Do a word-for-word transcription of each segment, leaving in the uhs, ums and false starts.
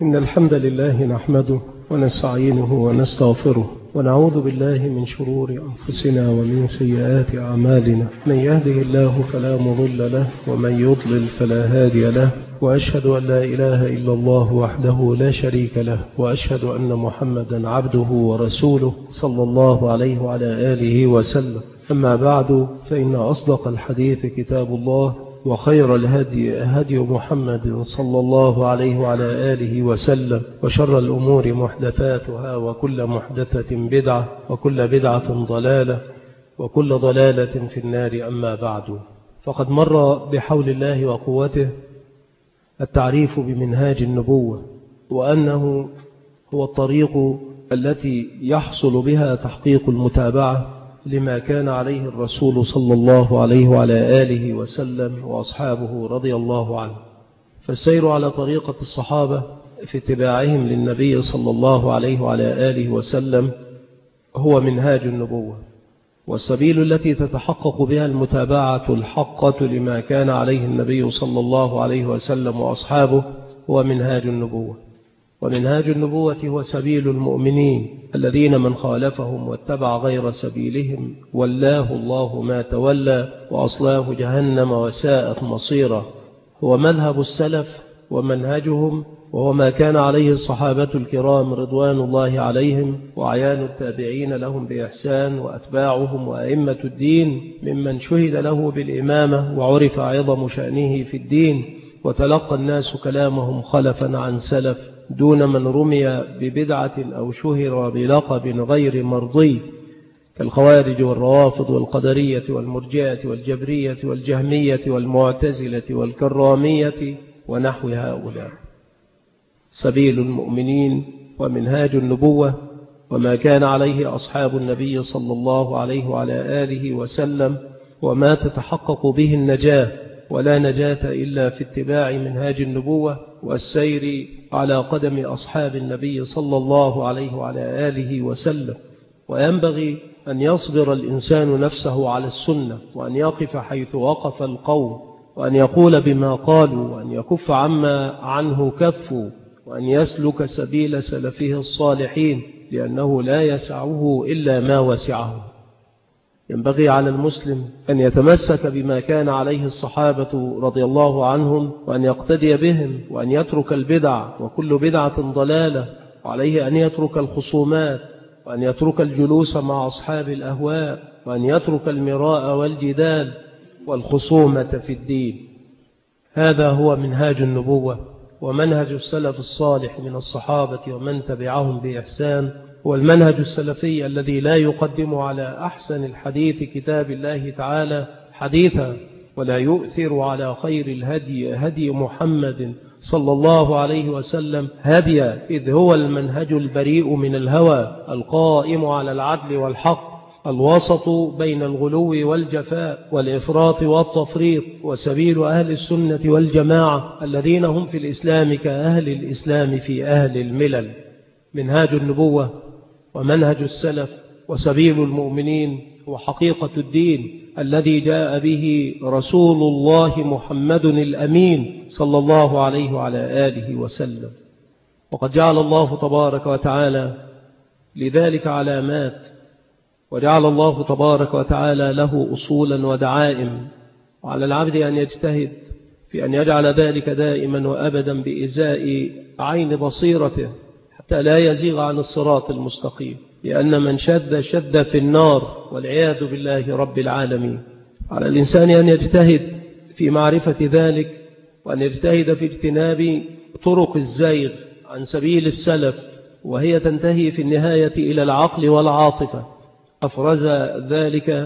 إن الحمد لله نحمده ونستعينه ونستغفره ونعوذ بالله من شرور أنفسنا ومن سيئات أعمالنا. من يهده الله فلا مضل له ومن يضلل فلا هادي له، وأشهد أن لا إله إلا الله وحده لا شريك له، وأشهد أن محمدا عبده ورسوله صلى الله عليه وعلى آله وسلم. أما بعد، فإن أصدق الحديث كتاب الله، وخير الهدي هدي محمد صلى الله عليه وعلى آله وسلم، وشر الأمور محدثاتها، وكل محدثة بدعة، وكل بدعة ضلالة، وكل ضلالة في النار. أما بعد، فقد مر بحول الله وقوته التعريف بمنهاج النبوة، وأنه هو الطريق التي يحصل بها تحقيق المتابعة لما كان عليه الرسول صلى الله عليه وعلى آله وسلم وأصحابه رضي الله عنه. فالسير على طريقة الصحابة في اتباعهم للنبي صلى الله عليه وعلى آله وسلم هو منهاج النبوة، والسبيل التي تتحقق بها المتابعة الحقة لما كان عليه النبي صلى الله عليه وسلم وأصحابه هو منهاج النبوة. ومنهاج النبوة هو سبيل المؤمنين الذين من خالفهم واتبع غير سبيلهم ولاه الله ما تولى وأصلاه جهنم وساءت مصيرا. هو مذهب السلف ومنهجهم، وهو ما كان عليه الصحابة الكرام رضوان الله عليهم، وعيان التابعين لهم بإحسان، وأتباعهم وأئمة الدين ممن شهد له بالإمامة وعرف عظم شأنه في الدين، وتلقى الناس كلامهم خلفا عن سلف دون من رمي ببدعة أو شهر بلقب غير مرضي، كالخوارج والروافض والقدرية والمرجئة والجبرية والجهمية والمعتزلة والكرامية ونحو هؤلاء. سبيل المؤمنين ومنهاج النبوة وما كان عليه أصحاب النبي صلى الله عليه وعلى آله وسلم، وما تتحقق به النجاة، ولا نجاة إلا في اتباع منهاج النبوة والسير على قدم أصحاب النبي صلى الله عليه وعلى آله وسلم. وينبغي أن يصبر الإنسان نفسه على السنة، وأن يقف حيث وقف القوم، وأن يقول بما قالوا، وأن يكف عما عنه كفوا، وأن يسلك سبيل سلفه الصالحين، لأنه لا يسعه إلا ما وسعه. ينبغي على المسلم أن يتمسك بما كان عليه الصحابة رضي الله عنهم، وأن يقتدي بهم، وأن يترك البدع، وكل بدعة ضلالة، وعليه أن يترك الخصومات، وأن يترك الجلوس مع أصحاب الأهواء، وأن يترك المراء والجدال والخصومة في الدين. هذا هو منهاج النبوة ومنهج السلف الصالح من الصحابة ومن تبعهم بإحسان، هو المنهج السلفي الذي لا يقدم على أحسن الحديث كتاب الله تعالى حديثا، ولا يؤثر على خير الهدي هدي محمد صلى الله عليه وسلم هديا، إذ هو المنهج البريء من الهوى القائم على العدل والحق، الوسط بين الغلو والجفاء والإفراط والتفريط، وسبيل أهل السنة والجماعة الذين هم في الإسلام كأهل الإسلام في أهل الملل. منهاج النبوة ومنهج السلف وسبيل المؤمنين هو حقيقة الدين الذي جاء به رسول الله محمد الأمين صلى الله عليه وعلى آله وسلم. وقد جعل الله تبارك وتعالى لذلك علامات، وجعل الله تبارك وتعالى له أصولا ودعائم، وعلى العبد أن يجتهد في أن يجعل ذلك دائما وأبدا بإزاء عين بصيرته، حتى لا يزيغ عن الصراط المستقيم، لأن من شد شد في النار والعياذ بالله رب العالمين. على الإنسان أن يجتهد في معرفة ذلك، وأن يجتهد في اجتناب طرق الزيغ عن سبيل السلف، وهي تنتهي في النهاية إلى العقل والعاطفة. أفرز ذلك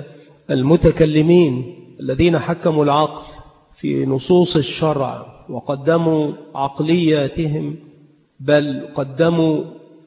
المتكلمين الذين حكموا العقل في نصوص الشرع، وقدموا عقلياتهم، بل قدموا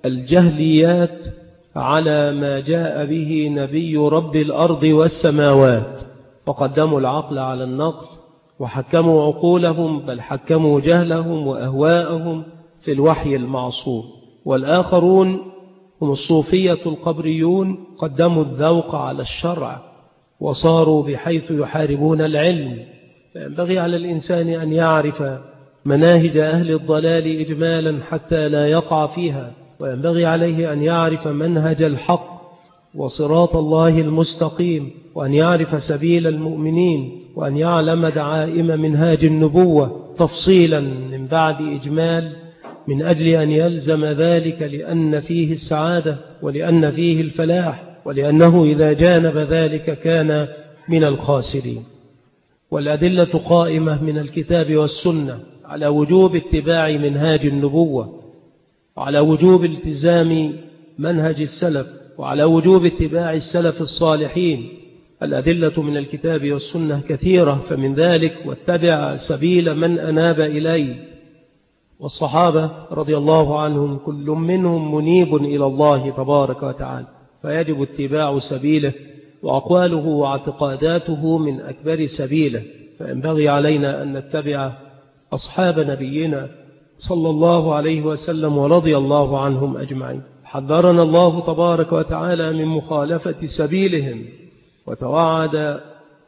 الجهليات على ما جاء به نبي رب الأرض والسماوات، فقدموا العقل على النقل، وحكموا عقولهم، بل حكموا جهلهم وأهواءهم في الوحي المعصوم. والآخرون هم الصوفية القبريون، قدموا الذوق على الشرع، وصاروا بحيث يحاربون العلم. فينبغي على الإنسان أن يعرف مناهج أهل الضلال إجمالا حتى لا يقع فيها، وينبغي عليه أن يعرف منهج الحق وصراط الله المستقيم، وأن يعرف سبيل المؤمنين، وأن يعلم دعائم منهاج النبوة تفصيلا من بعد إجمال، من أجل أن يلزم ذلك، لأن فيه السعادة ولأن فيه الفلاح، ولأنه إذا جانب ذلك كان من الخاسرين. والأدلة قائمة من الكتاب والسنة على وجوب اتباع منهاج النبوة، وعلى وجوب التزام منهج السلف، وعلى وجوب اتباع السلف الصالحين. الأدلة من الكتاب والسنة كثيرة، فمن ذلك واتبع سبيل من أناب إليه. والصحابة رضي الله عنهم كل منهم منيب إلى الله تبارك وتعالى، فيجب اتباع سبيله، وأقواله واعتقاداته من أكبر سبيله، فينبغي علينا أن نتبع أصحاب نبينا صلى الله عليه وسلم ورضي الله عنهم أجمعين. حذرنا الله تبارك وتعالى من مخالفة سبيلهم، وتوعد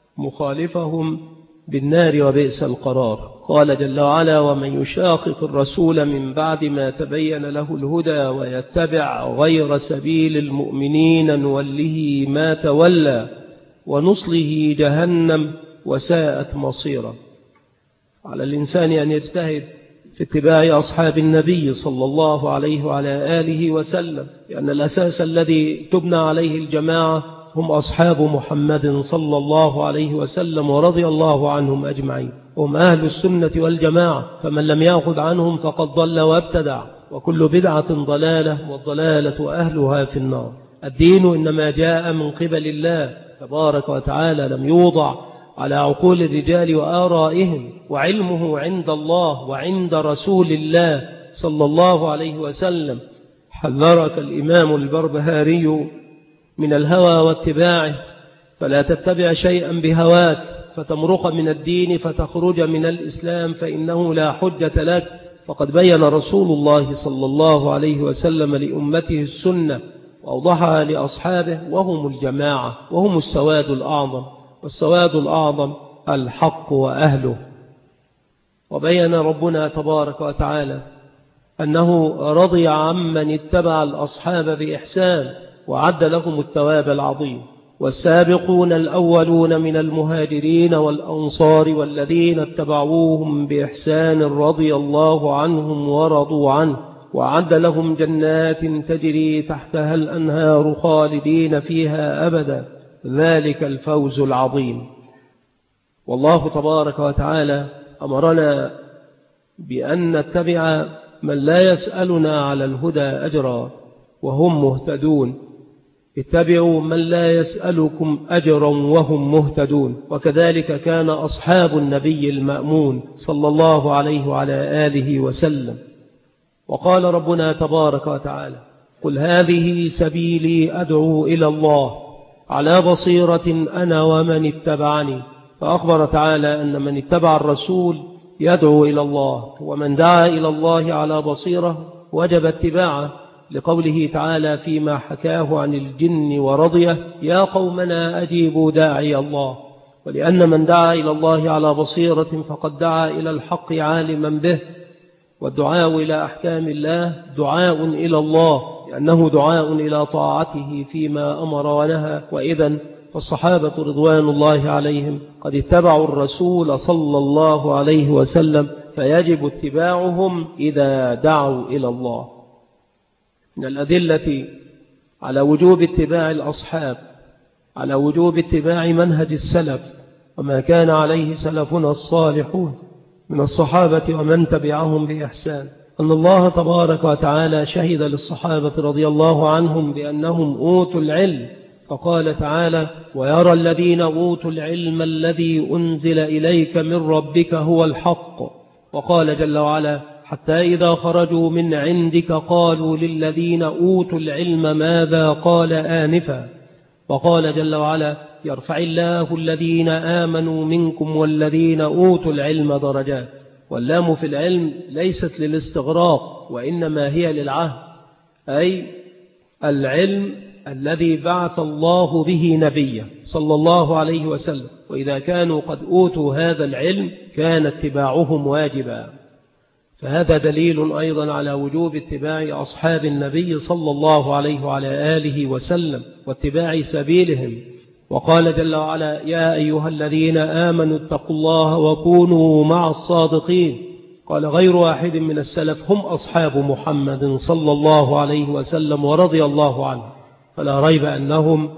مخالفهم بالنار وبئس القرار. قال جل وعلا: ومن يشاقق الرسول من بعد ما تبين له الهدى ويتبع غير سبيل المؤمنين نوله ما تولى ونصله جهنم وساءت مصيرا. على الإنسان أن يجتهد في اتباع أصحاب النبي صلى الله عليه وعلى آله وسلم، لأن الأساس الذي تبنى عليه الجماعة هم أصحاب محمد صلى الله عليه وسلم ورضي الله عنهم أجمعين، هم أهل السنة والجماعة، فمن لم يأخذ عنهم فقد ضل وابتدع، وكل بدعة ضلالة، والضلالة أهلها في النار. الدين إنما جاء من قبل الله تبارك وتعالى، لم يوضع على عقول الرجال وآرائهم، وعلمه عند الله وعند رسول الله صلى الله عليه وسلم. حذرك الإمام البربهاري من الهوى واتباعه، فلا تتبع شيئا بهواك فتمرق من الدين فتخرج من الإسلام، فإنه لا حجة لك. فقد بين رسول الله صلى الله عليه وسلم لأمته السنة وأوضحها لأصحابه، وهم الجماعة، وهم السواد الأعظم، والسواد الأعظم الحق وأهله. وبين ربنا تبارك وتعالى أنه رضي عمن اتبع الأصحاب بإحسان، وعد لهم الثواب العظيم. والسابقون الأولون من المهاجرين والأنصار والذين اتبعوهم بإحسان رضي الله عنهم ورضوا عنه، وعد لهم جنات تجري تحتها الأنهار خالدين فيها أبدا، ذلك الفوز العظيم. والله تبارك وتعالى أمرنا بأن نتبع من لا يسألنا على الهدى أجرا وهم مهتدون. اتبعوا من لا يسألكم أجرا وهم مهتدون. وكذلك كان أصحاب النبي المأمون صلى الله عليه وعلى آله وسلم. وقال ربنا تبارك وتعالى: قل هذه سبيلي أدعو إلى الله على بصيرة أنا ومن اتبعني. فأخبر تعالى أن من اتبع الرسول يدعو إلى الله، ومن دعا إلى الله على بصيرة وجب اتباعه، لقوله تعالى فيما حكاه عن الجن ورضيه: يا قومنا أجيبوا داعي الله. ولأن من دعا إلى الله على بصيرة فقد دعا إلى الحق عالما به، والدعاء إلى أحكام الله دعاء إلى الله، لأنه دعاء إلى طاعته فيما أمر ونهى. وإذن فالصحابة رضوان الله عليهم قد اتبعوا الرسول صلى الله عليه وسلم، فيجب اتباعهم إذا دعوا إلى الله. من الأدلة على وجوب اتباع الأصحاب، على وجوب اتباع منهج السلف وما كان عليه سلفنا الصالحون من الصحابة ومن تبعهم بإحسان، أن الله تبارك وتعالى شهد للصحابة رضي الله عنهم بأنهم أوتوا العلم، فقال تعالى: ويرى الذين أوتوا العلم الذي أنزل إليك من ربك هو الحق. وقال جل وعلا: حتى إذا خرجوا من عندك قالوا للذين أوتوا العلم ماذا قال آنفا. وقال جل وعلا: يرفع الله الذين آمنوا منكم والذين أوتوا العلم درجات. واللام في العلم ليست للاستغراق، وإنما هي للعهد، أي العلم الذي بعث الله به نبيه صلى الله عليه وسلم. وإذا كانوا قد أوتوا هذا العلم كان اتباعهم واجبا. فهذا دليل أيضا على وجوب اتباع أصحاب النبي صلى الله عليه وعلى آله وسلم واتباع سبيلهم. وقال جل وعلا: يا أيها الذين آمنوا اتقوا الله وكونوا مع الصادقين. قال غير واحد من السلف: هم أصحاب محمد صلى الله عليه وسلم ورضي الله عنه. فلا ريب أنهم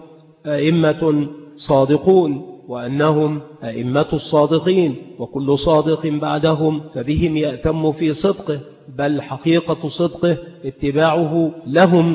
أئمة صادقون، وأنهم أئمة الصادقين، وكل صادق بعدهم فبهم يأتم في صدقه، بل حقيقة صدقه اتباعه لهم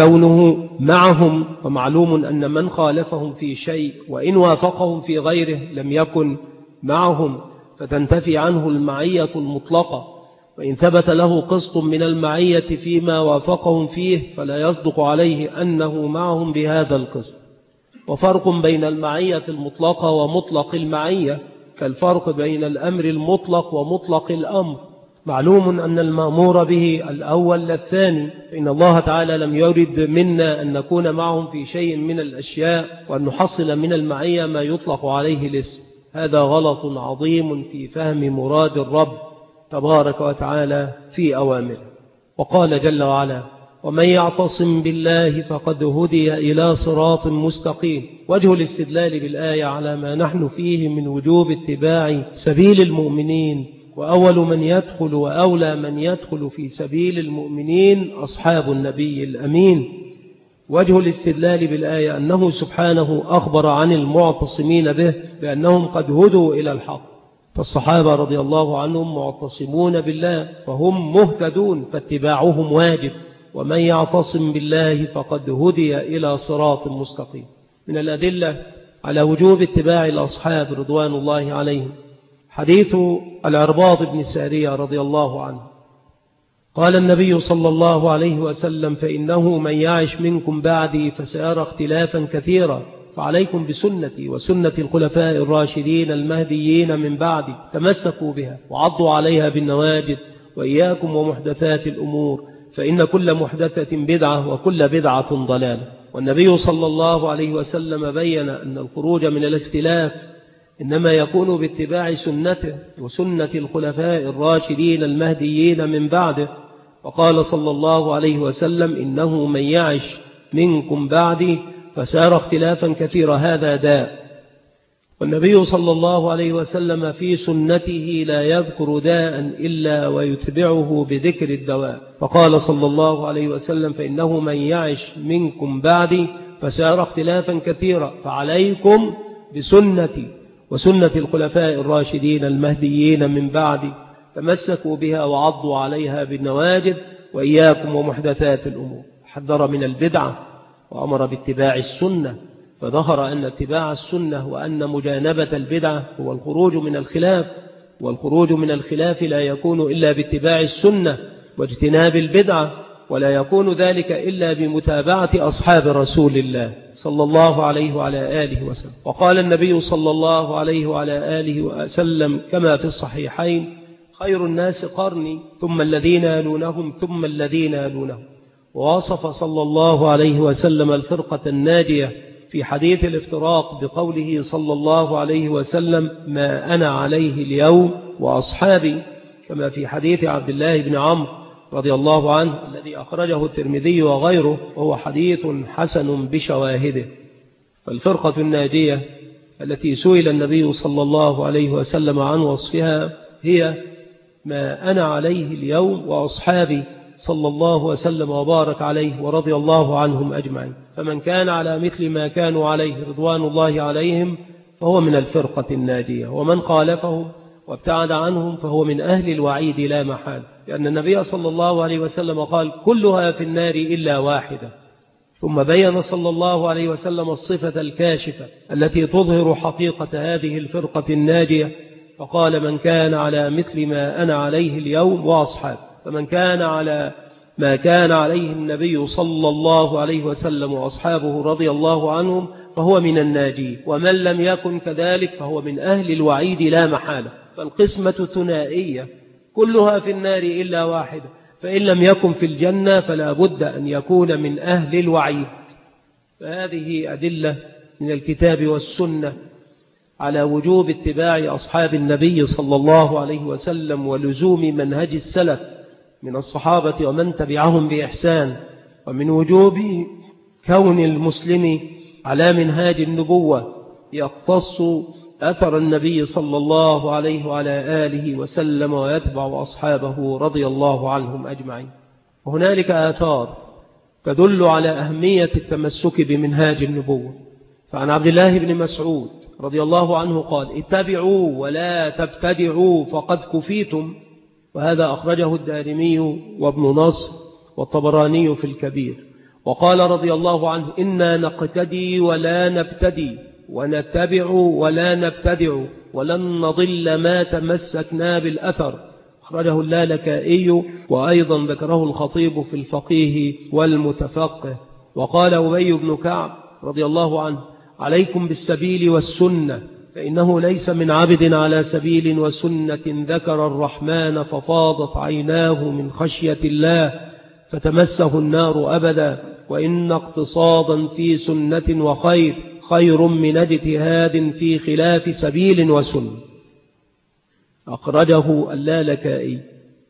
وكونه معهم. ومعلوم أن من خالفهم في شيء وإن وافقهم في غيره لم يكن معهم، فتنتفي عنه المعية المطلقة. وإن ثبت له قسط من المعية فيما وافقهم فيه فلا يصدق عليه أنه معهم بهذا القسط. وفرق بين المعية المطلقة ومطلق المعية كالفرق بين الأمر المطلق ومطلق الأمر. معلوم أن المأمور به الأول للثاني، فإن الله تعالى لم يرد منا أن نكون معهم في شيء من الأشياء وأن نحصل من المعية ما يطلق عليه الاسم. هذا غلط عظيم في فهم مراد الرب تبارك وتعالى في أوامره. وقال جل وعلا: ومن يعتصم بالله فقد هدي إلى صراط مستقيم. وجه الاستدلال بالآية على ما نحن فيه من وجوب اتباع سبيل المؤمنين، وأول من يدخل وأولى من يدخل في سبيل المؤمنين أصحاب النبي الأمين. وجه الاستدلال بالآية أنه سبحانه أخبر عن المعتصمين به بأنهم قد هدوا إلى الحق، فالصحابة رضي الله عنهم معتصمون بالله فهم مهتدون، فاتباعهم واجب. ومن يعتصم بالله فقد هدي إلى صراط مستقيم. من الأدلة على وجوب اتباع الأصحاب رضوان الله عليهم حديث العرباض بن سارية رضي الله عنه. قال النبي صلى الله عليه وسلم: فإنه من يعش منكم بعدي فسيرى اختلافا كثيرا، فعليكم بسنتي وسنة الخلفاء الراشدين المهديين من بعدي، تمسكوا بها وعضوا عليها بالنواجذ، وإياكم ومحدثات الأمور، فإن كل محدثة بدعة وكل بدعة ضلالة. والنبي صلى الله عليه وسلم بين أن الخروج من الاختلاف إنما يكون باتباع سنته وسنة الخلفاء الراشدين المهديين من بعده. وقال صلى الله عليه وسلم: إنه من يعش منكم بعدي فسار اختلافا كثيرا. هذا داء، والنبي صلى الله عليه وسلم في سنته لا يذكر داء إلا ويتبعه بذكر الدواء. فقال صلى الله عليه وسلم: فإنه من يعش منكم بعدي فسار اختلافا كثيرا، فعليكم بسنتي وسنة الخلفاء الراشدين المهديين من بعدي، تمسكوا بها وعضوا عليها بالنواجذ، وإياكم ومحدثات الأمور. حذر من البدعة وأمر باتباع السنة، فظهر أن اتباع السنة وأن مجانبة البدعة هو الخروج من الخلاف، والخروج من الخلاف لا يكون إلا باتباع السنة واجتناب البدعة، ولا يكون ذلك إلا بمتابعة أصحاب رسول الله صلى الله عليه وعلى آله وسلم. وقال النبي صلى الله عليه وعلى آله وسلم كما في الصحيحين: خير الناس قرني ثم الذين يلونهم ثم الذين يلونهم. ووصف صلى الله عليه وسلم الفرقة الناجية في حديث الافتراق بقوله صلى الله عليه وسلم: ما أنا عليه اليوم وأصحابي، كما في حديث عبد الله بن عمرو رضي الله عنه الذي أخرجه الترمذي وغيره، وهو حديث حسن بشواهده. فالفرقة الناجية التي سئل النبي صلى الله عليه وسلم عن وصفها هي ما أنا عليه اليوم وأصحابي صلى الله وسلم وبارك عليه ورضي الله عنهم أجمعين. فمن كان على مثل ما كانوا عليه رضوان الله عليهم فهو من الفرقة الناجية، ومن خالفهم وابتعد عنهم فهو من أهل الوعيد لا محال، لأن النبي صلى الله عليه وسلم قال: كلها في النار إلا واحدة. ثم بين صلى الله عليه وسلم الصفة الكاشفة التي تظهر حقيقة هذه الفرقة الناجية، فقال: من كان على مثل ما أنا عليه اليوم وأصحاب. فمن كان على ما كان عليه النبي صلى الله عليه وسلم وأصحابه رضي الله عنهم فهو من الناجين، ومن لم يكن كذلك فهو من أهل الوعيد لا محالة. فالقسمة ثنائية، كلها في النار إلا واحدة، فإن لم يكن في الجنة فلا بد أن يكون من أهل الوعيد. فهذه أدلة من الكتاب والسنة على وجوب اتباع أصحاب النبي صلى الله عليه وسلم ولزوم منهج السلف من الصحابة ومن تبعهم بإحسان، ومن وجوب كون المسلم على منهاج النبوة يقتص أثر النبي صلى الله عليه وعلى آله وسلم ويتبع أصحابه رضي الله عنهم أجمعين. وهنالك آثار تدل على أهمية التمسك بمنهاج النبوة. فعن عبد الله بن مسعود رضي الله عنه قال: اتبعوا ولا تبتدعوا فقد كفيتم. وهذا أخرجه الدارمي وابن نصر والطبراني في الكبير. وقال رضي الله عنه: إنا نقتدي ولا نبتدي ونتبع ولا نبتدع ولن نضل ما تمسكنا بالأثر. أخرجه اللالكائي، وأيضا ذكره الخطيب في الفقيه والمتفقه. وقال أبي بن كعب رضي الله عنه: عليكم بالسبيل والسنة، فإنه ليس من عبد على سبيل وسنة ذكر الرحمن ففاضت عيناه من خشية الله فتمسه النار أبدا، وإن اقتصادا في سنة وخير خير من اجتهاد في خلاف سبيل وسنة. أخرجه اللالكائي،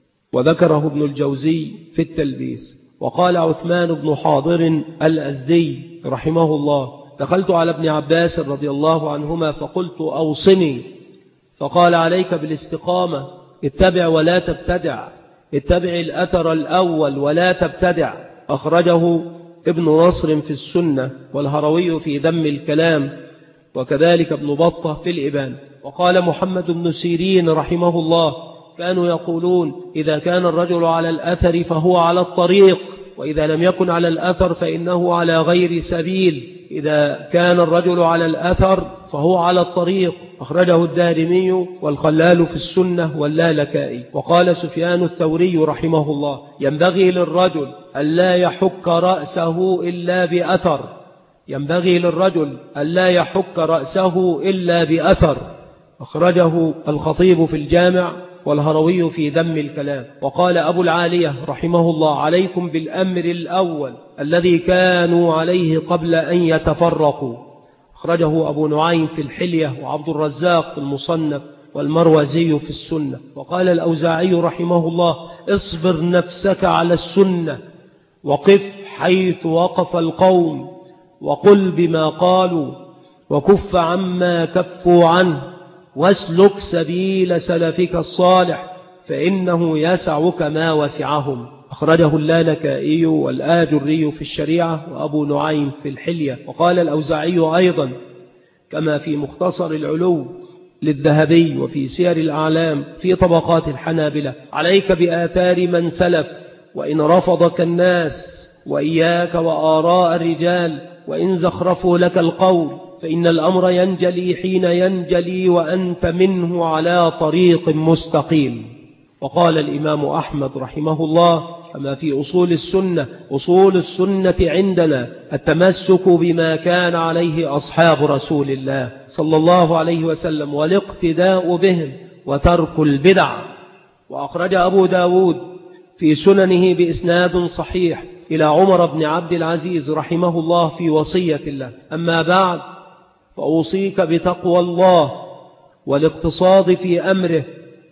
وذكره ابن الجوزي في التلبيس. وقال عثمان بن حاضر الأزدي رحمه الله: دخلت على ابن عباس رضي الله عنهما فقلت: أوصني. فقال: عليك بالاستقامة، اتبع ولا تبتدع، اتبع الأثر الأول ولا تبتدع. أخرجه ابن نصر في السنة، والهروي في ذم الكلام، وكذلك ابن بطة في الإبان. وقال محمد بن سيرين رحمه الله: كانوا يقولون إذا كان الرجل على الأثر فهو على الطريق، وإذا لم يكن على الأثر فإنه على غير سبيل. إذا كان الرجل على الأثر فهو على الطريق. أخرجه الدارمي والخلال في السنة واللالكائي. وقال سفيان الثوري رحمه الله: ينبغي للرجل ألا يحك رأسه إلا بأثر ينبغي للرجل ألا يحك رأسه إلا بأثر. أخرجه الخطيب في الجامع، والهروي في ذم الكلام. وقال أبو العالية رحمه الله: عليكم بالأمر الأول الذي كانوا عليه قبل أن يتفرقوا. أخرجه أبو نعيم في الحلية، وعبد الرزاق في المصنف، والمروزي في السنة. وقال الأوزاعي رحمه الله: اصبر نفسك على السنة، وقف حيث وقف القوم، وقل بما قالوا، وكف عما كفوا عنه، واسلك سبيل سلفك الصالح، فإنه يسعك ما وسعهم. أخرجه اللالكائي والآجري في الشريعة، وأبو نعيم في الحلية. وقال الأوزاعي أيضا كما في مختصر العلو للذهبي، وفي سير الأعلام في طبقات الحنابلة: عليك بآثار من سلف، وإن رفضك الناس، وإياك وآراء الرجال، وإن زخرفوا لك القول، فإن الأمر ينجلي حين ينجلي وأنت منه على طريق مستقيم. وقال الإمام أحمد رحمه الله كما في أصول السنة: أصول السنة عندنا التمسك بما كان عليه أصحاب رسول الله صلى الله عليه وسلم، والاقتداء بهم، وترك البدع. وأخرج أبو داود في سننه بإسناد صحيح إلى عمر بن عبد العزيز رحمه الله في وصية الله: أما بعد، فأوصيك بتقوى الله والاقتصاد في أمره،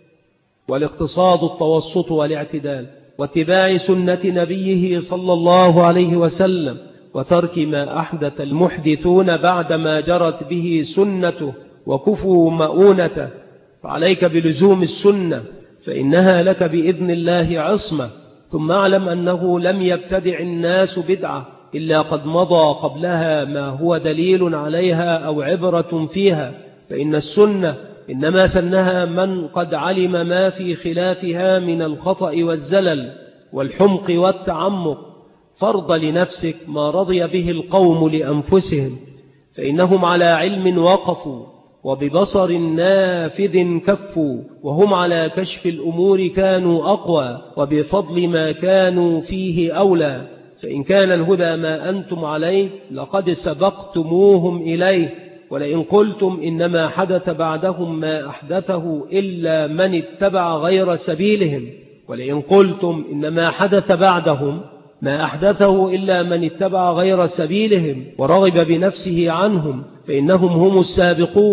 والاقتصاد التوسط والاعتدال، واتباع سنة نبيه صلى الله عليه وسلم، وترك ما أحدث المحدثون بعدما جرت به سنته وكفوا مؤونته. فعليك بلزوم السنة، فإنها لك بإذن الله عصمة. ثم اعلم أنه لم يبتدع الناس بدعة إلا قد مضى قبلها ما هو دليل عليها أو عبرة فيها، فإن السنة إنما سنها من قد علم ما في خلافها من الخطأ والزلل والحمق والتعمق. فرض لنفسك ما رضي به القوم لأنفسهم، فإنهم على علم وقفوا، وببصر نافذ كفوا، وهم على كشف الأمور كانوا أقوى، وبفضل ما كانوا فيه أولى. فإن كان الهدى ما أنتم عليه لقد سبقتموهم إليه. ولئن قلتم إنما حدث بعدهم ما أحدثه إلا من اتبع غير سبيلهم ولئن قلتم إنما حدث بعدهم ما أحدثه إلا من اتبع غير سبيلهم ورغب بنفسه عنهم، فإنهم هم السابقون،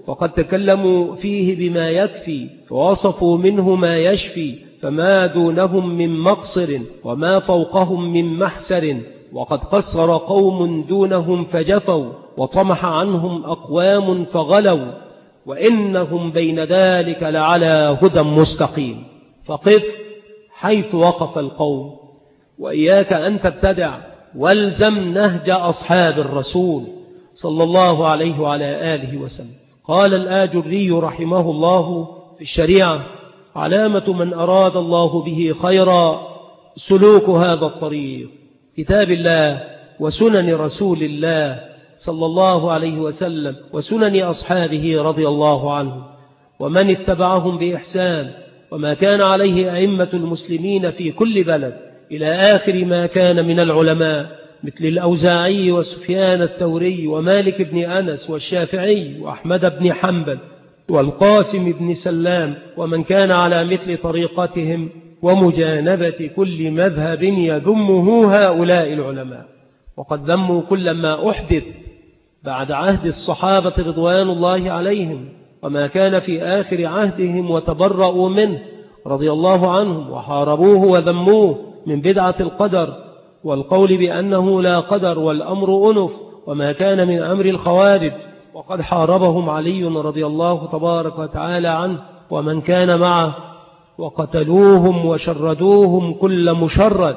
وقد تكلموا فيه بما يكفي، فوصفوا منه ما يشفي، فما دونهم من مقصر وما فوقهم من محسر، وقد قصر قوم دونهم فجفوا، وطمح عنهم أقوام فغلوا، وإنهم بين ذلك لعلى هدى مستقيم. فقف حيث وقف القوم، وإياك أن تبتدع، والزم نهج أصحاب الرسول صلى الله عليه وعلى آله وسلم. قال الآجري رحمه الله في الشريعة: علامة من أراد الله به خيرا سلوك هذا الطريق، كتاب الله وسنن رسول الله صلى الله عليه وسلم وسنن أصحابه رضي الله عنهم ومن اتبعهم بإحسان، وما كان عليه أئمة المسلمين في كل بلد إلى آخر ما كان من العلماء مثل الأوزاعي وسفيان الثوري ومالك بن أنس والشافعي وأحمد بن حنبل والقاسم بن سلام، ومن كان على مثل طريقتهم، ومجانبة كل مذهب يذمه هؤلاء العلماء. وقد ذموا كل ما أحدث بعد عهد الصحابة رضوان الله عليهم وما كان في آخر عهدهم، وتبرؤوا منه رضي الله عنهم، وحاربوه وذموه من بدعة القدر والقول بأنه لا قدر والأمر أنف، وما كان من أمر الخوارج، وقد حاربهم علي رضي الله تبارك وتعالى عنه ومن كان معه، وقتلوهم وشردوهم كل مشرد.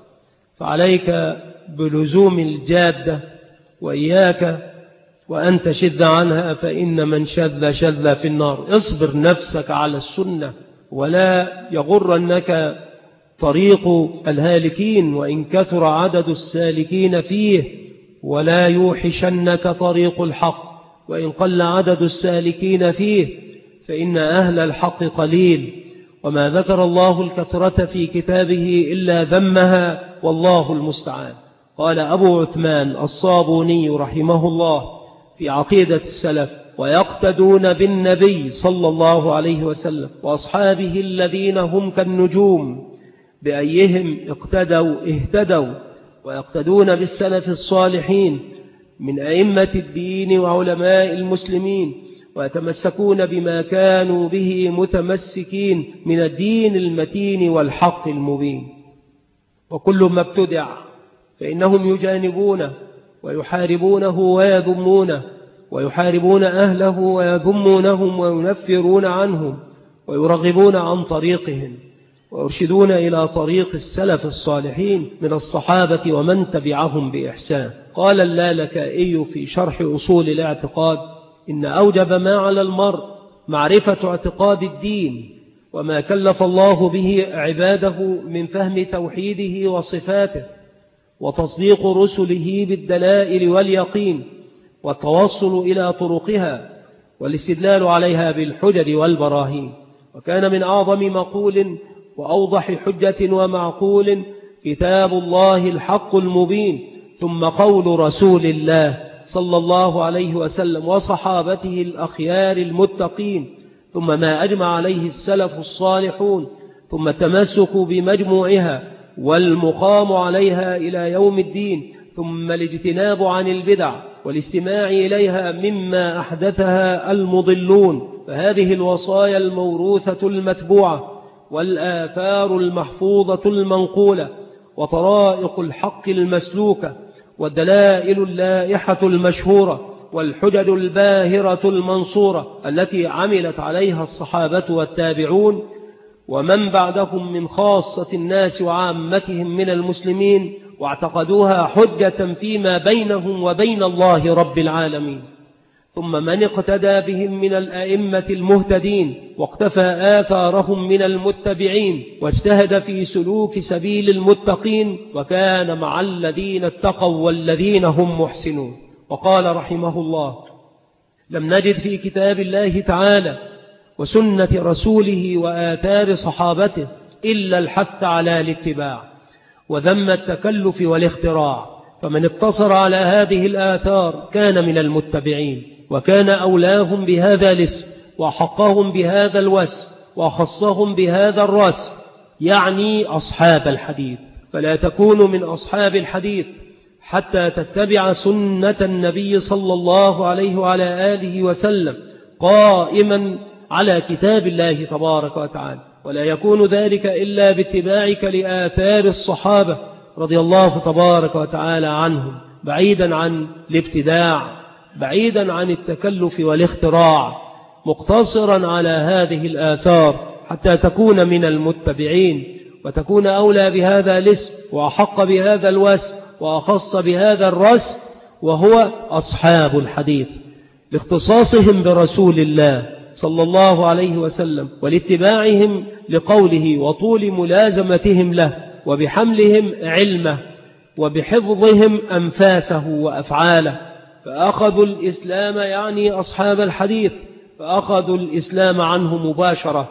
فعليك بلزوم الجادة، وإياك وأن تشذ عنها، فإن من شذ شذ في النار. اصبر نفسك على السنة، ولا يغرنك طريق الهالكين وإن كثر عدد السالكين فيه، ولا يوحشنك طريق الحق وإن قل عدد السالكين فيه، فإن أهل الحق قليل، وما ذكر الله الكثرة في كتابه إلا ذمها، والله المستعان. قال أبو عثمان الصابوني رحمه الله في عقيدة السلف: ويقتدون بالنبي صلى الله عليه وسلم وأصحابه الذين هم كالنجوم، بأيهم اقتدوا اهتدوا، ويقتدون بالسلف الصالحين من أئمة الدين وعلماء المسلمين، ويتمسكون بما كانوا به متمسكين من الدين المتين والحق المبين. وكل ما ابتدع فإنهم يجانبونه ويحاربونه ويذمونه، ويحاربون أهله ويذمونهم وينفرون عنهم ويرغبون عن طريقهم، ويرشدون إلى طريق السلف الصالحين من الصحابة ومن تبعهم بإحسان. قال اللالكائي في شرح أصول الاعتقاد: إن أوجب ما على المرء معرفة اعتقاد الدين وما كلف الله به عباده من فهم توحيده وصفاته، وتصديق رسله بالدلائل واليقين، والتوصل إلى طرقها، والاستدلال عليها بالحجج والبراهين. وكان من أعظم مقول وأوضح حجة ومعقول كتاب الله الحق المبين، ثم قول رسول الله صلى الله عليه وسلم وصحابته الأخيار المتقين، ثم ما أجمع عليه السلف الصالحون، ثم التمسك بمجموعها والمقام عليها إلى يوم الدين، ثم الاجتناب عن البدع والاستماع إليها مما أحدثها المضلون. فهذه الوصايا الموروثة المتبوعة، والآثار المحفوظة المنقولة، وطرائق الحق المسلوكة، والدلائل اللائحة المشهورة، والحجج الباهرة المنصورة التي عملت عليها الصحابة والتابعون ومن بعدهم من خاصة الناس وعامتهم من المسلمين، واعتقدوها حجة فيما بينهم وبين الله رب العالمين. ثم من اقتدى بهم من الأئمة المهتدين واقتفى آثارهم من المتبعين، واجتهد في سلوك سبيل المتقين، وكان مع الذين اتقوا والذين هم محسنون. وقال رحمه الله: لم نجد في كتاب الله تعالى وسنة رسوله وآثار صحابته إلا الحث على الاتباع وذم التكلف والاختراع، فمن اقتصر على هذه الآثار كان من المتبعين، وكان أولاهم بهذا الاسم وحقهم بهذا الوصف وخصهم بهذا الرسم، يعني أصحاب الحديث. فلا تكونوا من أصحاب الحديث حتى تتبع سنة النبي صلى الله عليه وعلى آله وسلم. قائما على كتاب الله تبارك وتعالى، ولا يكون ذلك إلا باتباعك لآثار الصحابة رضي الله تبارك وتعالى عنهم، بعيدا عن الابتداع، بعيدا عن التكلف والاختراع، مقتصرا على هذه الآثار حتى تكون من المتبعين، وتكون أولى بهذا الاسم وأحق بهذا الواسم وأخص بهذا الرسم، وهو أصحاب الحديث، لاختصاصهم برسول الله صلى الله عليه وسلم، ولاتباعهم لقوله، وطول ملازمتهم له، وبحملهم علمه، وبحفظهم أنفاسه وأفعاله. فأخذوا الإسلام يعني أصحاب الحديث، فأخذوا الإسلام عنه مباشرة،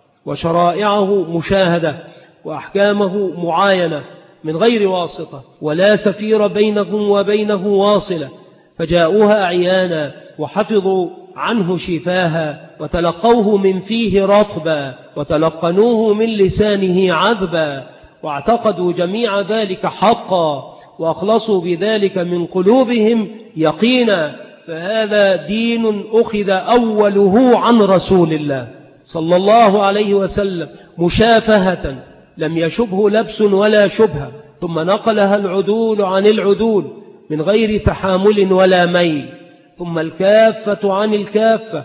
وشرائعه مشاهدة، وأحكامه معاينة من غير واسطة، ولا سفير بينهم وبينه واصلة، فجاءوها عيانا وحفظوا عنه شفاها، وتلقوه من فيه رطبا، وتلقنوه من لسانه عذبا، واعتقدوا جميع ذلك حقا، وأخلصوا بذلك من قلوبهم يقينا. فهذا دين أخذ أوله عن رسول الله صلى الله عليه وسلم مشافهة، لم يشبه لبس ولا شبهة، ثم نقلها العدول عن العدول من غير تحامل ولا ميل، ثم الكافة عن الكافة،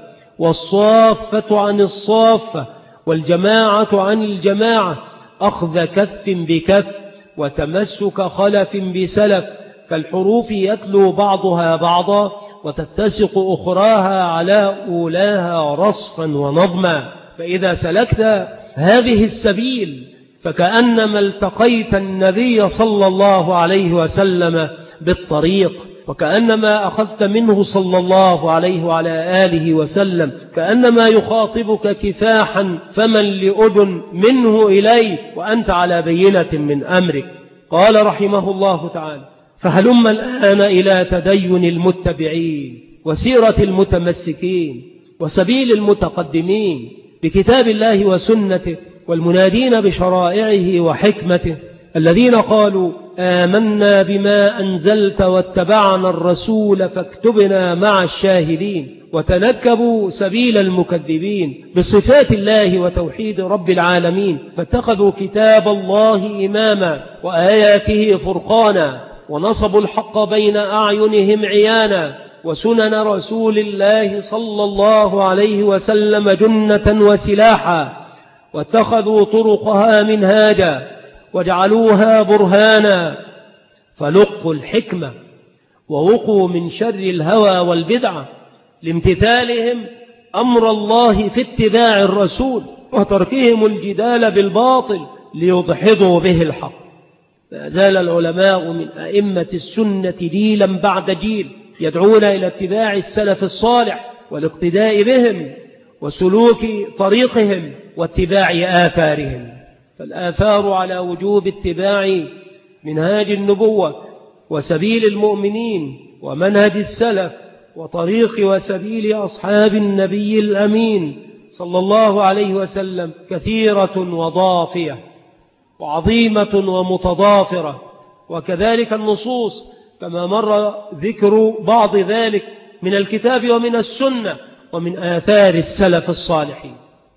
والصافة عن الصافة، والجماعة عن الجماعة، أخذ كف بكف، وتمسك خلف بسلف، كالحروف يتلو بعضها بعضا، وتتسق أخراها على أولاها رصفا ونظما. فإذا سلكت هذه السبيل فكأنما التقيت النبي صلى الله عليه وسلم بالطريق، وكأنما أخذت منه صلى الله عليه وعلى آله وسلم، كأنما يخاطبك كفاحا فمن لأذن منه إليه وأنت على بينة من أمرك. قال رحمه الله تعالى: فهلم الآن إلى تدين المتبعين، وسيرة المتمسكين، وسبيل المتقدمين بكتاب الله وسنته، والمنادين بشرائعه وحكمته، الذين قالوا: آمنا بما أنزلت واتبعنا الرسول فاكتبنا مع الشاهدين، وتنكبوا سبيل المكذبين بصفات الله وتوحيد رب العالمين، فاتخذوا كتاب الله إماما وآياته فرقانا، ونصبوا الحق بين أعينهم عيانا، وسنن رسول الله صلى الله عليه وسلم جنة وسلاحا، واتخذوا طرقها منهاجا، وجعلوها برهانا، فلقوا الحكمة، ووقوا من شر الهوى والبدعة، لامتثالهم أمر الله في اتباع الرسول، وتركهم الجدال بالباطل ليضحضوا به الحق. ما زال العلماء من أئمة السنة جيلا بعد جيل يدعون إلى اتباع السلف الصالح والاقتداء بهم وسلوك طريقهم واتباع آثارهم. فالآثار على وجوب اتباع منهاج النبوة وسبيل المؤمنين ومنهج السلف وطريق وسبيل أصحاب النبي الأمين صلى الله عليه وسلم كثيرة وضافية وعظيمة ومتضافرة، وكذلك النصوص كما مر ذكر بعض ذلك من الكتاب ومن السنة ومن آثار السلف الصالحين.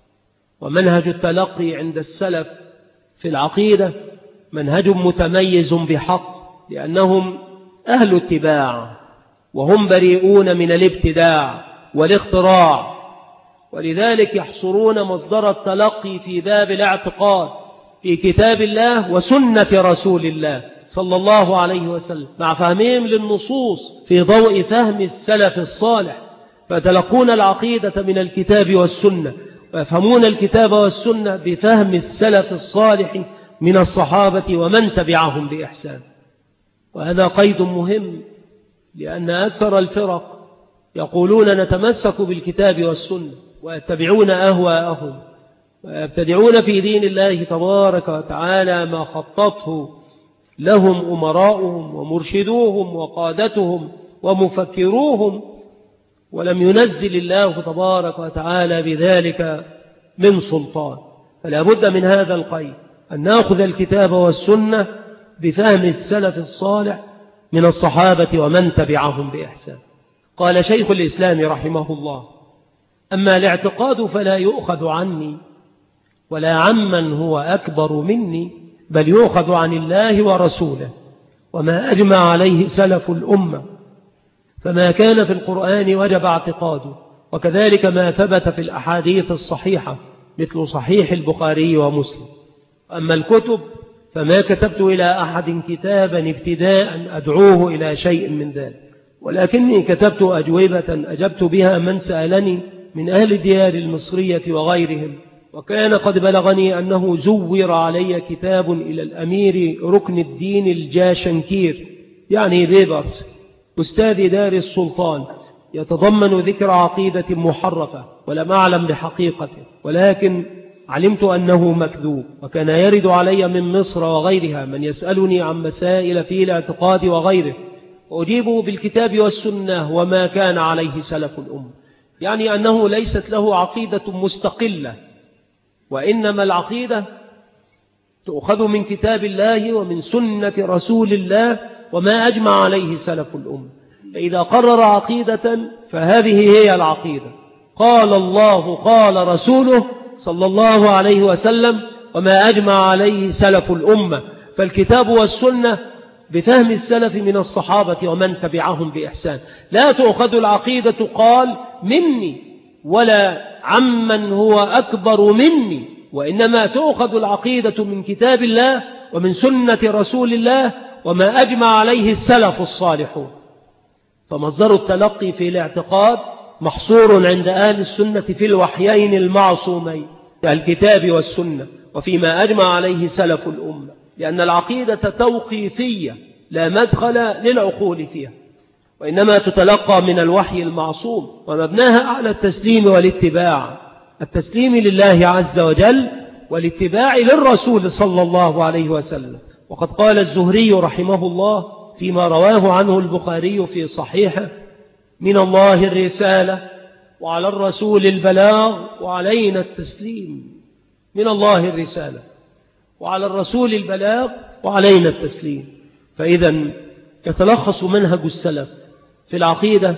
ومنهج التلقي عند السلف في العقيدة منهج متميز بحق، لأنهم أهل اتباع، وهم بريئون من الابتداع والاختراع، ولذلك يحصرون مصدر التلقي في باب الاعتقاد في كتاب الله وسنة رسول الله صلى الله عليه وسلم، مع فهمهم للنصوص في ضوء فهم السلف الصالح، فتلقون العقيدة من الكتاب والسنة، ويفهمون الكتاب والسنة بفهم السلف الصالح من الصحابة ومن تبعهم بإحسان. وهذا قيد مهم، لأن أكثر الفرق يقولون نتمسك بالكتاب والسنة، ويتبعون أهواءهم، ويبتدعون في دين الله تبارك وتعالى ما خطته لهم أمراؤهم ومرشدوهم وقادتهم ومفكروهم، ولم ينزل الله تبارك وتعالى بذلك من سلطان. فلا بد من هذا القيد، أن نأخذ الكتاب والسنة بفهم السلف الصالح من الصحابة ومن تبعهم بإحسان. قال شيخ الإسلام رحمه الله: أما الاعتقاد فلا يؤخذ عني ولا عمن هو أكبر مني، بل يؤخذ عن الله ورسوله وما أجمع عليه سلف الأمة، فما كان في القرآن وجب اعتقاده، وكذلك ما ثبت في الأحاديث الصحيحة مثل صحيح البخاري ومسلم. أما الكتب فما كتبت إلى أحد كتابا ابتداء أدعوه إلى شيء من ذلك، ولكني كتبت أجوبة أجبت بها من سألني من أهل الديار المصرية وغيرهم، وكان قد بلغني أنه زور علي كتاب إلى الأمير ركن الدين الجاشنكير يعني بيبرس أستاذ دار السلطان، يتضمن ذكر عقيدة محرفة ولم أعلم بحقيقته، ولكن علمت أنه مكذوب. وكان يرد علي من مصر وغيرها من يسألني عن مسائل في الاعتقاد وغيره، وأجيبه بالكتاب والسنة وما كان عليه سلف الأمة، يعني أنه ليست له عقيدة مستقلة، وإنما العقيدة تؤخذ من كتاب الله ومن سنة رسول الله وما أجمع عليه سلف الأمة. فإذا قرر عقيدة فهذه هي العقيدة، قال الله قال رسوله صلى الله عليه وسلم وما أجمع عليه سلف الأمة. فالكتاب والسنة بفهم السلف من الصحابة ومن تبعهم بإحسان. لا تؤخذ العقيدة قال مني ولا عمن هو أكبر مني، وإنما تؤخذ العقيدة من كتاب الله ومن سنة رسول الله وما أجمع عليه السلف الصالحون. فمصدر التلقي في الاعتقاد محصور عند أهل السنة في الوحيين المعصومين الكتاب والسنة وفيما أجمع عليه سلف الأمة، لأن العقيدة توقيفية لا مدخل للعقول فيها، وإنما تتلقى من الوحي المعصوم ومبناها على التسليم والاتباع، التسليم لله عز وجل والاتباع للرسول صلى الله عليه وسلم. وقد قال الزهري رحمه الله فيما رواه عنه البخاري في صحيحه: من الله الرسالة وعلى الرسول البلاغ وعلينا التسليم. من الله الرسالة وعلى الرسول البلاغ وعلينا التسليم. فإذا يتلخص منهج السلف في العقيدة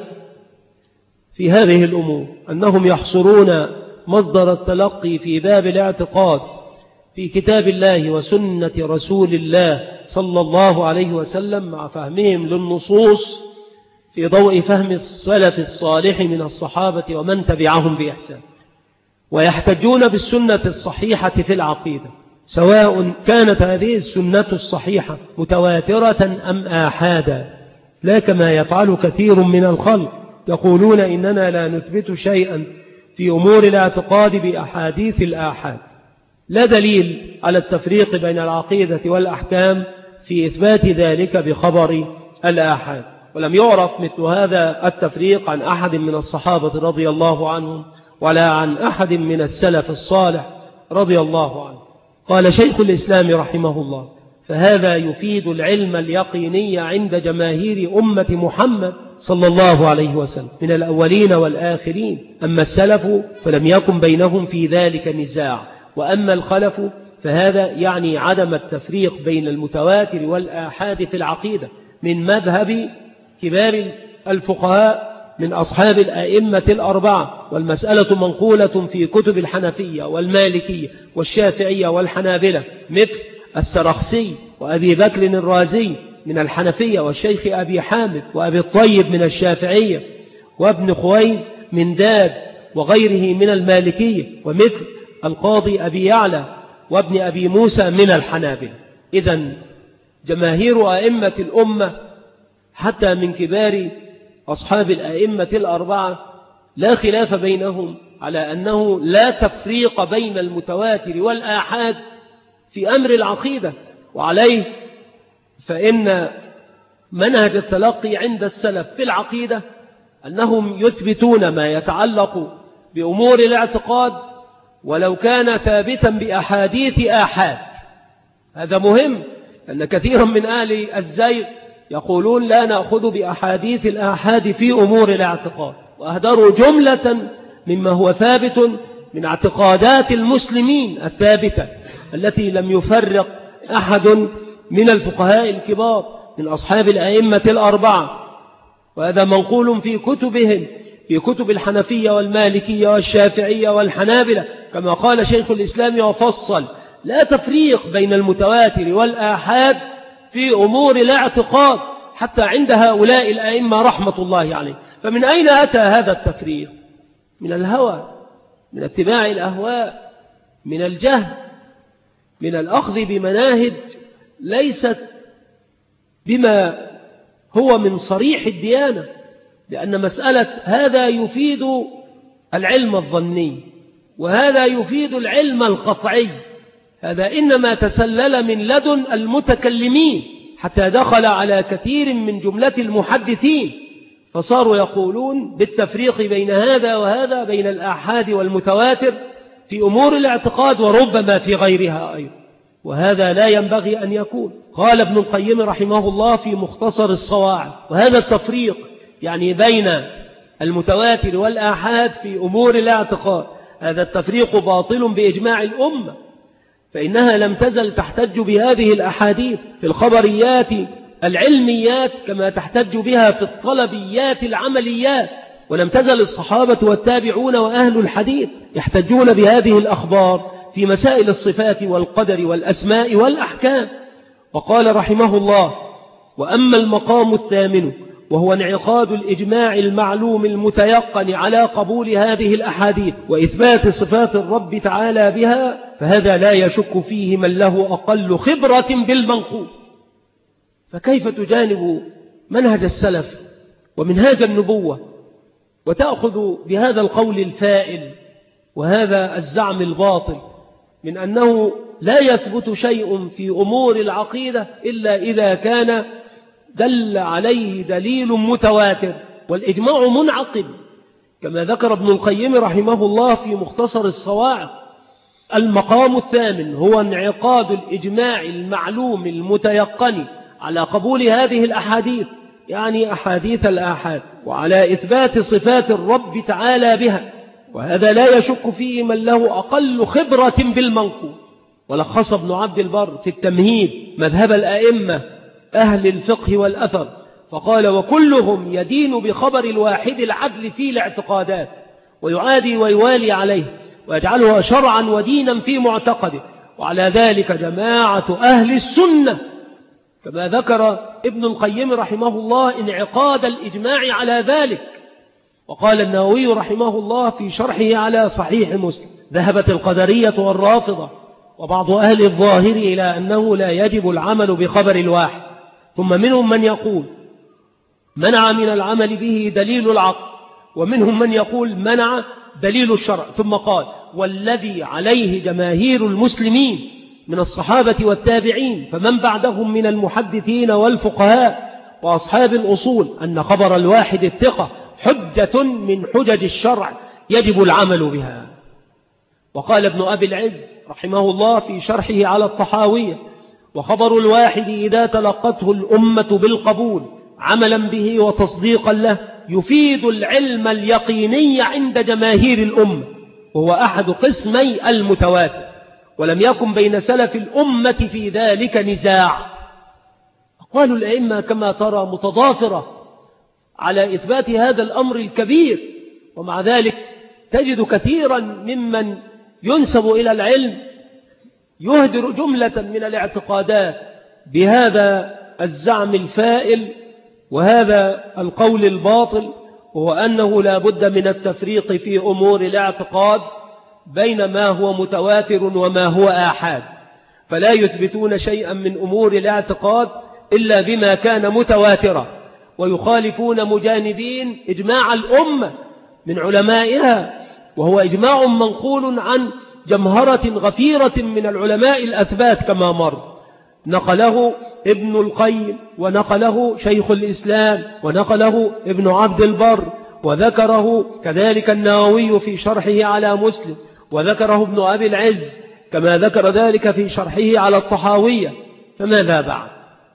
في هذه الأمور أنهم يحصرون مصدر التلقي في باب الاعتقاد في كتاب الله وسنة رسول الله صلى الله عليه وسلم مع فهمهم للنصوص في ضوء فهم السلف الصالح من الصحابة ومن تبعهم بإحسان، ويحتجون بالسنة الصحيحة في العقيدة، سواء كانت هذه السنة الصحيحة متواترة أم آحادا، لا كما يفعل كثير من الخلق يقولون إننا لا نثبت شيئا في أمور الاعتقاد بأحاديث الآحاد. لا دليل على التفريق بين العقيدة والأحكام في إثبات ذلك بخبر الآحاد، ولم يعرف مثل هذا التفريق عن أحد من الصحابة رضي الله عنهم ولا عن أحد من السلف الصالح رضي الله عنه. قال شيخ الإسلام رحمه الله: فهذا يفيد العلم اليقيني عند جماهير أمة محمد صلى الله عليه وسلم من الأولين والآخرين. أما السلف فلم يكن بينهم في ذلك نزاع، وأما الخلف فهذا يعني عدم التفريق بين المتواتر والآحاد في العقيدة من مذهب كبار الفقهاء من أصحاب الأئمة الأربعة، والمسألة منقولة في كتب الحنفية والمالكية والشافعية والحنابلة مثل السرخسي وأبي بكر الرازي من الحنفية، والشيخ أبي حامد وأبي الطيب من الشافعية، وابن خويز من داد وغيره من المالكية، ومثل القاضي أبي يعلى وابن أبي موسى من الحنابلة. إذن جماهير أئمة الأمة حتى من كبار أصحاب الأئمة الأربعة لا خلاف بينهم على أنه لا تفريق بين المتواتر والآحاد في أمر العقيدة، وعليه فإن منهج التلقي عند السلف في العقيدة أنهم يثبتون ما يتعلق بأمور الاعتقاد ولو كان ثابتا بأحاديث آحاد. هذا مهم، أن كثيرا من أهل الزيغ يقولون لا نأخذ بأحاديث الآحاد في أمور الاعتقاد، وأهدروا جملة مما هو ثابت من اعتقادات المسلمين الثابتة التي لم يفرق أحد من الفقهاء الكبار من أصحاب الأئمة الأربعة، وهذا منقول في كتبهم في كتب الحنفية والمالكية والشافعية والحنابلة، كما قال شيخ الإسلام وفصل: لا تفريق بين المتواتر والآحاد في أمور الاعتقاد حتى عند هؤلاء الأئمة رحمة الله عليه. فمن أين أتى هذا التفريق؟ من الهوى، من اتباع الأهواء، من الجهل، من الأخذ بمناهج ليست بما هو من صريح الديانة، لأن مسألة هذا يفيد العلم الظني وهذا يفيد العلم القطعي، هذا إنما تسلل من لدن المتكلمين حتى دخل على كثير من جملة المحدثين، فصاروا يقولون بالتفريق بين هذا وهذا، بين الآحاد والمتواتر في أمور الاعتقاد وربما في غيرها أيضا، وهذا لا ينبغي أن يكون. قال ابن القيم رحمه الله في مختصر الصواعق: وهذا التفريق يعني بين المتواتر والآحاد في أمور الاعتقاد، هذا التفريق باطل بإجماع الأمة، فإنها لم تزل تحتج بهذه الأحاديث في الخبريات العلميات كما تحتج بها في الطلبيات العمليات، ولم تزل الصحابة والتابعون وأهل الحديث يحتجون بهذه الأخبار في مسائل الصفات والقدر والأسماء والأحكام. وقال رحمه الله: وأما المقام الثامن وهو انعقاد الإجماع المعلوم المتيقن على قبول هذه الأحاديث وإثبات صفات الرب تعالى بها، فهذا لا يشك فيه من له أقل خبرة بالمنقول. فكيف تجانب منهج السلف ومنهاج النبوة وتأخذ بهذا القول الفائل وهذا الزعم الباطل من أنه لا يثبت شيء في أمور العقيدة إلا إذا كان دل عليه دليل متواتر والإجماع منعقد، كما ذكر ابن القيم رحمه الله في مختصر الصواعق: المقام الثامن هو انعقاد الإجماع المعلوم المتيقن على قبول هذه الأحاديث، يعني أحاديث الآحاد، وعلى إثبات صفات الرب تعالى بها، وهذا لا يشك فيه من له أقل خبرة بالمنقول. ولخص ابن عبد البر في التمهيد مذهب الأئمة أهل الفقه والأثر فقال: وكلهم يدين بخبر الواحد العدل في الاعتقادات ويعادي ويوالي عليه ويجعلها شرعا ودينا في معتقده، وعلى ذلك جماعة أهل السنة، كما ذكر ابن القيم رحمه الله انعقاد الإجماع على ذلك. وقال النووي رحمه الله في شرحه على صحيح مسلم: ذهبت القدرية والرافضة وبعض أهل الظاهر إلى أنه لا يجب العمل بخبر الواحد، ثم منهم من يقول منع من العمل به دليل العقل، ومنهم من يقول منع دليل الشرع، ثم قال: والذي عليه جماهير المسلمين من الصحابة والتابعين فمن بعدهم من المحدثين والفقهاء وأصحاب الأصول أن خبر الواحد الثقة حجة من حجج الشرع يجب العمل بها. وقال ابن أبي العز رحمه الله في شرحه على الطحاوية: وخبر الواحد إذا تلقته الأمة بالقبول عملا به وتصديقا له يفيد العلم اليقيني عند جماهير الأمة، وهو أحد قسمي المتواتر، ولم يكن بين سلف الأمة في ذلك نزاع. أقوال الأئمة كما ترى متضافرة على إثبات هذا الأمر الكبير، ومع ذلك تجد كثيرا ممن ينسب إلى العلم يهدر جملة من الاعتقادات بهذا الزعم الفائل وهذا القول الباطل، وهو أنه لا بد من التفريق في أمور الاعتقاد بين ما هو متواتر وما هو آحاد، فلا يثبتون شيئا من أمور الاعتقاد إلا بما كان متواترا، ويخالفون مجانبين إجماع الأمة من علمائها، وهو إجماع منقول عن جمهرة غفيرة من العلماء الأثبات كما مر، نقله ابن القيم ونقله شيخ الإسلام ونقله ابن عبد البر، وذكره كذلك النووي في شرحه على مسلم، وذكره ابن أبي العز كما ذكر ذلك في شرحه على الطحاوية. فماذا بعد؟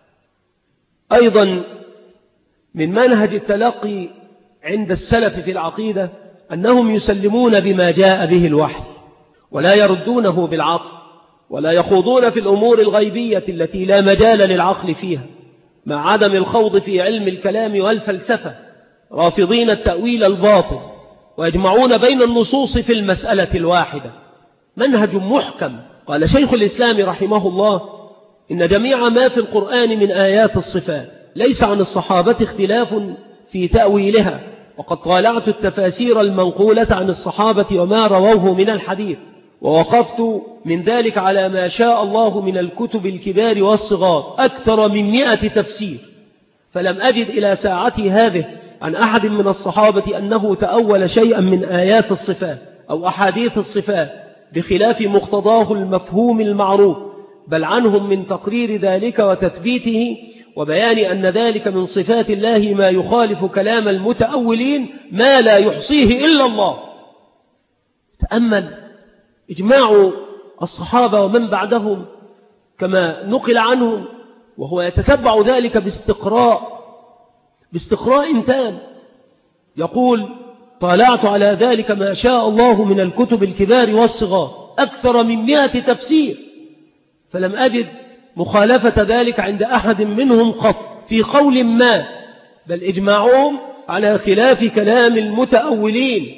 أيضا من منهج التلقي عند السلف في العقيدة أنهم يسلمون بما جاء به الوحي ولا يردونه بالعقل، ولا يخوضون في الأمور الغيبية التي لا مجال للعقل فيها، مع عدم الخوض في علم الكلام والفلسفة رافضين التأويل الباطل، ويجمعون بين النصوص في المسألة الواحدة. منهج محكم. قال شيخ الإسلام رحمه الله: إن جميع ما في القرآن من آيات الصفات ليس عن الصحابة اختلاف في تأويلها، وقد طالعت التفاسير المنقولة عن الصحابة وما رووه من الحديث، ووقفت من ذلك على ما شاء الله من الكتب الكبار والصغار أكثر من مئة تفسير، فلم أجد إلى ساعتي هذه عن أحد من الصحابة أنه تأول شيئا من آيات الصفات أو أحاديث الصفات بخلاف مقتضاه المفهوم المعروف، بل عنهم من تقرير ذلك وتثبيته وبيان أن ذلك من صفات الله ما يخالف كلام المتأولين ما لا يحصيه إلا الله. تأمل إجماع الصحابة ومن بعدهم كما نقل عنهم، وهو يتتبع ذلك باستقراء باستقراء تام. يقول: طالعت على ذلك ما شاء الله من الكتب الكبار والصغار أكثر من مئة تفسير، فلم أجد مخالفة ذلك عند أحد منهم قط في قول ما، بل إجماعهم على خلاف كلام المتأولين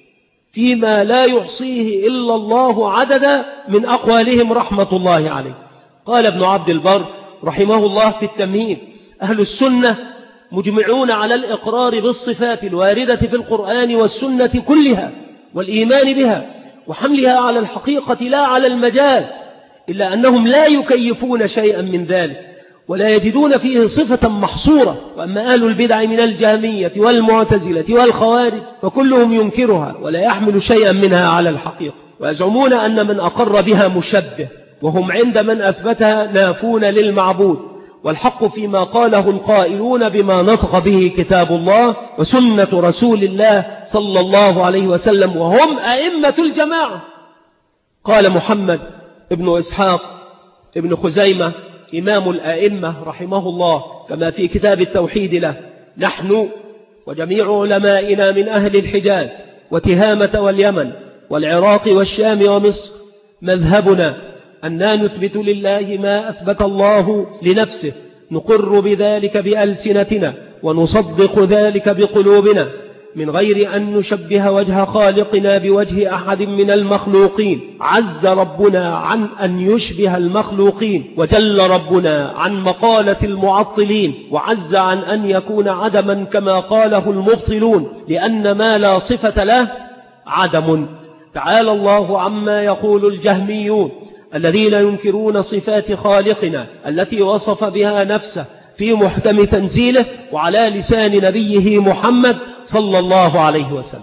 فيما لا يحصيه إلا الله عددا من أقوالهم رحمة الله عليه. قال ابن عبد البر رحمه الله في التمهيد: أهل السنة مجمعون على الإقرار بالصفات الواردة في القرآن والسنة كلها والإيمان بها وحملها على الحقيقة لا على المجاز، إلا أنهم لا يكيفون شيئا من ذلك ولا يجدون فيه صفة محصورة. وأما أهل البدع من الجهمية والمعتزلة والخوارج فكلهم ينكرها ولا يحمل شيئا منها على الحقيقة، ويزعمون أن من أقر بها مشبه، وهم عند من أثبتها نافون للمعبود، والحق فيما قاله القائلون بما نطق به كتاب الله وسنة رسول الله صلى الله عليه وسلم، وهم أئمة الجماعة. قال محمد ابن إسحاق ابن خزيمة إمام الأئمة رحمه الله كما في كتاب التوحيد له: نحن وجميع علمائنا من أهل الحجاز وتهامة واليمن والعراق والشام ومصر مذهبنا أننا نثبت لله ما أثبت الله لنفسه، نقر بذلك بألسنتنا ونصدق ذلك بقلوبنا، من غير أن نشبه وجه خالقنا بوجه أحد من المخلوقين. عز ربنا عن أن يشبه المخلوقين، وجل ربنا عن مقالة المعطلين، وعز عن أن يكون عدما كما قاله المبطلون، لأن ما لا صفة له عدم. تعالى الله عما يقول الجهميون الذين ينكرون صفات خالقنا التي وصف بها نفسه في محكم تنزيله وعلى لسان نبيه محمد صلى الله عليه وسلم.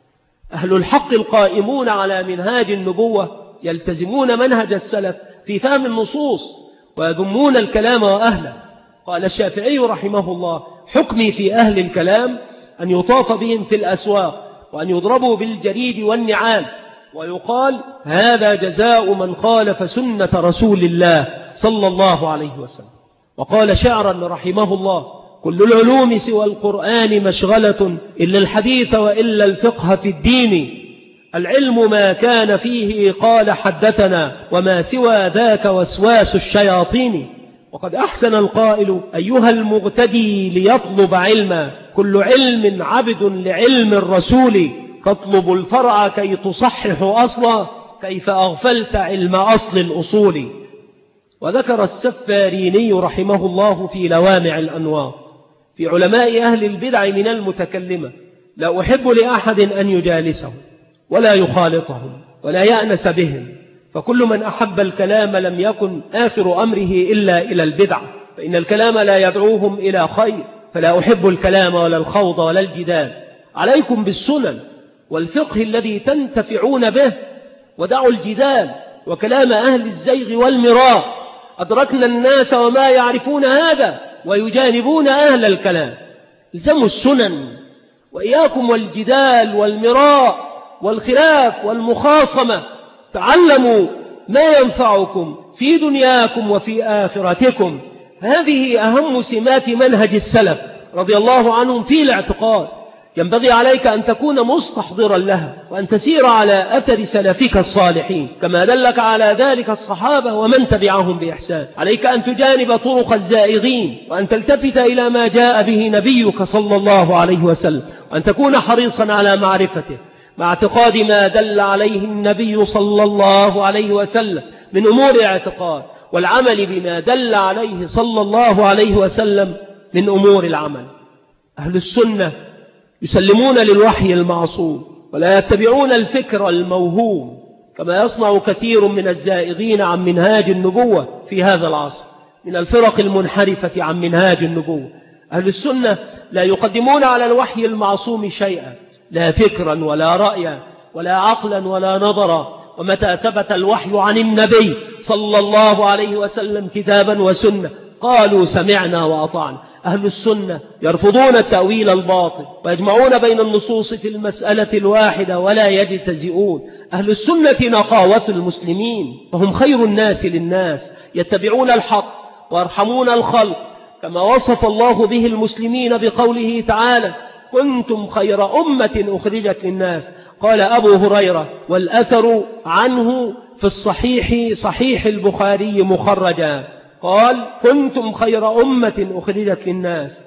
أهل الحق القائمون على منهاج النبوة يلتزمون منهج السلف في فهم النصوص ويذمون الكلام وأهله. قال الشافعي رحمه الله: حكمي في أهل الكلام أن يطاف بهم في الأسواق وأن يضربوا بالجريد والنعال، ويقال: هذا جزاء من خالف سنة رسول الله صلى الله عليه وسلم. وقال شعرا رحمه الله: كل العلوم سوى القرآن مشغلة إلا الحديث وإلا الفقه في الدين، العلم ما كان فيه قال حدثنا وما سوى ذاك وسواس الشياطين. وقد أحسن القائل: أيها المغتدي ليطلب علما، كل علم عبد لعلم الرسول، تطلب الفرع كي تصحح أصلا، كيف أغفلت علم أصل الأصول. وذكر السفاريني رحمه الله في لوامع الأنوار في علماء أهل البدع من المتكلمة: لا أحب لأحد أن يجالسهم ولا يخالطهم ولا يأنس بهم، فكل من أحب الكلام لم يكن آخر أمره إلا إلى البدع، فإن الكلام لا يدعوهم إلى خير، فلا أحب الكلام ولا الخوض ولا الجدال. عليكم بالسنن والفقه الذي تنتفعون به، ودعوا الجدال وكلام أهل الزيغ والمراء. أدركنا الناس وما يعرفون هذا ويجانبون أهل الكلام. الزموا السنن، وإياكم والجدال والمراء والخلاف والمخاصمة. تعلموا ما ينفعكم في دنياكم وفي آخرتكم. هذه أهم سمات منهج السلف رضي الله عنهم في الاعتقاد. ينبغي عليك أن تكون مستحضرا لها وأن تسير على أثر سلفك الصالحين كما دلك على ذلك الصحابة ومن تبعهم بإحسان. عليك أن تجانب طرق الزائغين وأن تلتفت إلى ما جاء به نبيك صلى الله عليه وسلم وأن تكون حريصا على معرفته مع اعتقاد ما دل عليه النبي صلى الله عليه وسلم من أمور اعتقاد، والعمل بما دل عليه صلى الله عليه وسلم من أمور العمل. أهل السنة يسلمون للوحي المعصوم ولا يتبعون الفكر الموهوم كما يصنع كثير من الزائغين عن منهاج النبوة في هذا العصر من الفرق المنحرفة عن منهاج النبوة. أهل السنة لا يقدمون على الوحي المعصوم شيئا، لا فكرا ولا رأيا ولا عقلا ولا نظرا. ومتى ثبت الوحي عن النبي صلى الله عليه وسلم كتابا وسنة قالوا سمعنا وأطعنا. أهل السنة يرفضون التأويل الباطل ويجمعون بين النصوص في المسألة الواحدة ولا يجتزئون. أهل السنة نقاوة المسلمين، فهم خير الناس للناس، يتبعون الحق ويرحمون الخلق كما وصف الله به المسلمين بقوله تعالى كنتم خير أمة أخرجت للناس. قال أبو هريرة والأثر عنه في الصحيح صحيح البخاري مخرجا، قال كنتم خير أمة أخرجت للناس،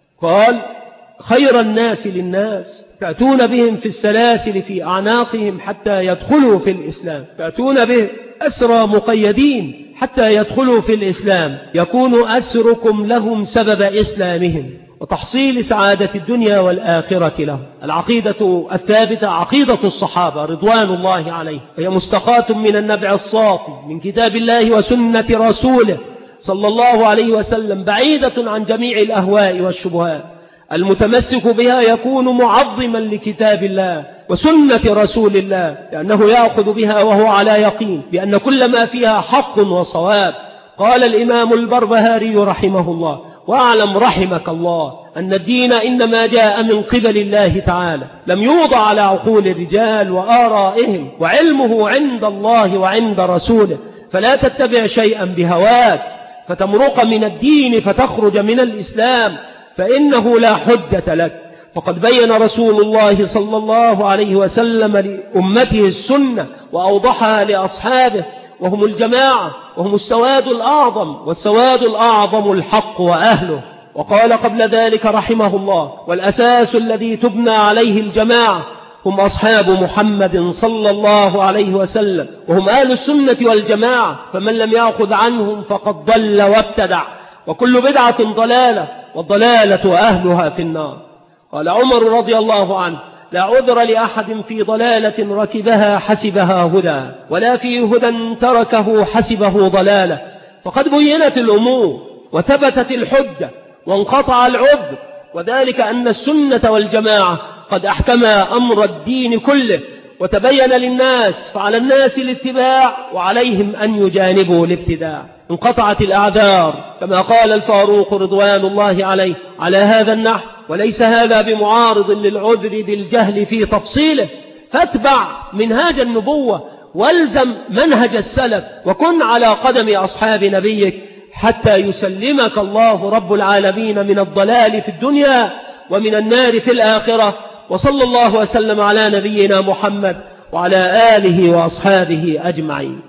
قال خير الناس للناس تأتون بهم في السلاسل في أعناقهم حتى يدخلوا في الإسلام، تأتون به أسرى مقيدين حتى يدخلوا في الإسلام، يكون أسركم لهم سبب إسلامهم وتحصيل سعادة الدنيا والآخرة لهم. العقيدة الثابتة عقيدة الصحابة رضوان الله عليه، وهي مستقاة من النبع الصافي من كتاب الله وسنة رسوله صلى الله عليه وسلم، بعيدة عن جميع الأهواء والشبهات. المتمسك بها يكون معظما لكتاب الله وسنة رسول الله، لأنه يأخذ بها وهو على يقين بأن كل ما فيها حق وصواب. قال الإمام البربهاري رحمه الله واعلم رحمك الله أن الدين إنما جاء من قبل الله تعالى، لم يوضع على عقول الرجال وآرائهم، وعلمه عند الله وعند رسوله، فلا تتبع شيئا بهواك فتمرق من الدين فتخرج من الإسلام، فإنه لا حجة لك. فقد بين رسول الله صلى الله عليه وسلم لأمته السنة وأوضحها لأصحابه، وهم الجماعة وهم السواد الأعظم، والسواد الأعظم الحق وأهله. وقال قبل ذلك رحمه الله والأساس الذي تبنى عليه الجماعة هم أصحاب محمد صلى الله عليه وسلم، وهم أهل السنة والجماعة، فمن لم يأخذ عنهم فقد ضل وابتدع، وكل بدعة ضلالة، والضلالة أهلها في النار. قال عمر رضي الله عنه لا عذر لأحد في ضلالة ركبها حسبها هدى، ولا في هدى تركه حسبه ضلالة، فقد بينت الأمور وثبتت الحجة وانقطع العذر، وذلك أن السنة والجماعة قد أحكما أمر الدين كله وتبين للناس، فعلى الناس الاتباع وعليهم أن يجانبوا الابتداع. انقطعت الأعذار كما قال الفاروق رضوان الله عليه على هذا النحو، وليس هذا بمعارض للعذر بالجهل في تفصيله، فاتبع منهاج النبوة والزم منهج السلف وكن على قدم أصحاب نبيك حتى يسلمك الله رب العالمين من الضلال في الدنيا ومن النار في الآخرة. وصلى الله وسلم على نبينا محمد وعلى آله وأصحابه أجمعين.